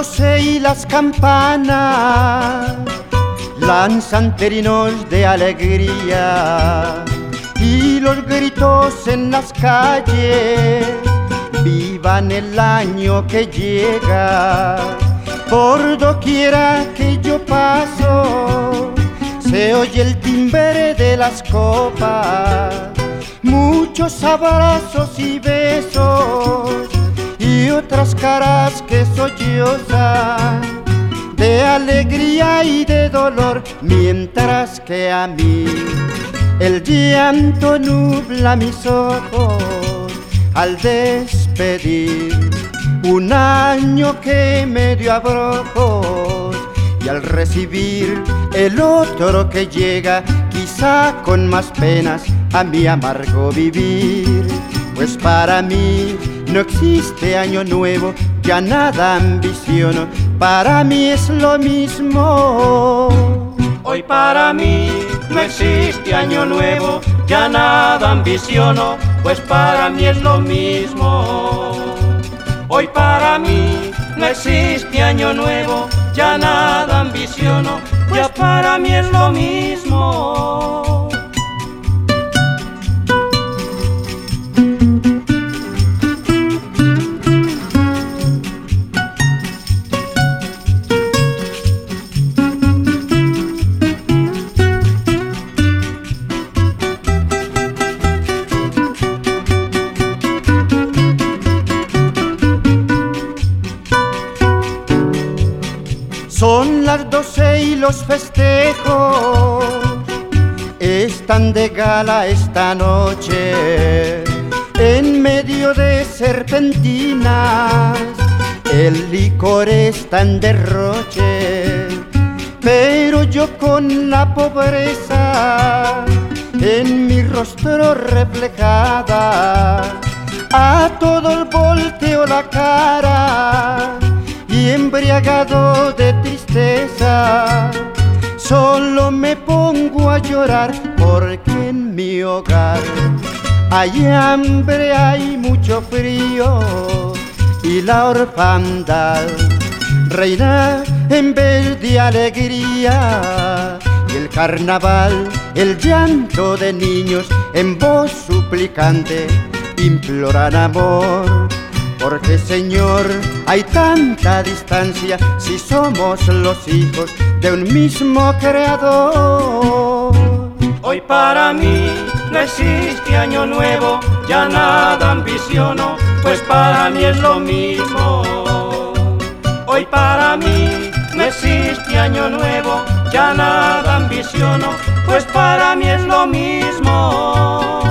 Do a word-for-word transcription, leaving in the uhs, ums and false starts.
doce y las campanas lanzan trinos de alegría y los gritos en las calles vivan el año que llega. Por doquiera que yo paso se oye el timbre de las copas, muchos abrazos y besos y otras caras que sollozan de alegría y de dolor, mientras que a mí el llanto nubla mis ojos al despedir un año que me dio abrojos y al recibir el otro que llega, quizá con más penas a mi amargo vivir. Pues para mí no existe año nuevo, ya nada ambiciono, para mí es lo mismo. Hoy para mí no existe año nuevo, ya nada ambiciono, pues para mí es lo mismo. Hoy para mí no existe año nuevo, ya nada ambiciono, pues para mí es lo mismo. Son las doce y los festejos están de gala esta noche. En medio de serpentinas el licor está en derroche, pero yo con la pobreza en mi rostro reflejada a todos volteo la cara y embriagado de tristeza solo me pongo a llorar, porque en mi hogar hay hambre, hay mucho frío y la orfandad reina en vez de alegría, y el carnaval, el llanto de niños en voz suplicante imploran amor. Porque Señor, hay tanta distancia si somos los hijos de un mismo Creador. Hoy para mí no existe año nuevo, ya nada ambiciono, pues para mí es lo mismo. Hoy para mí no existe año nuevo, ya nada ambiciono, pues para mí es lo mismo.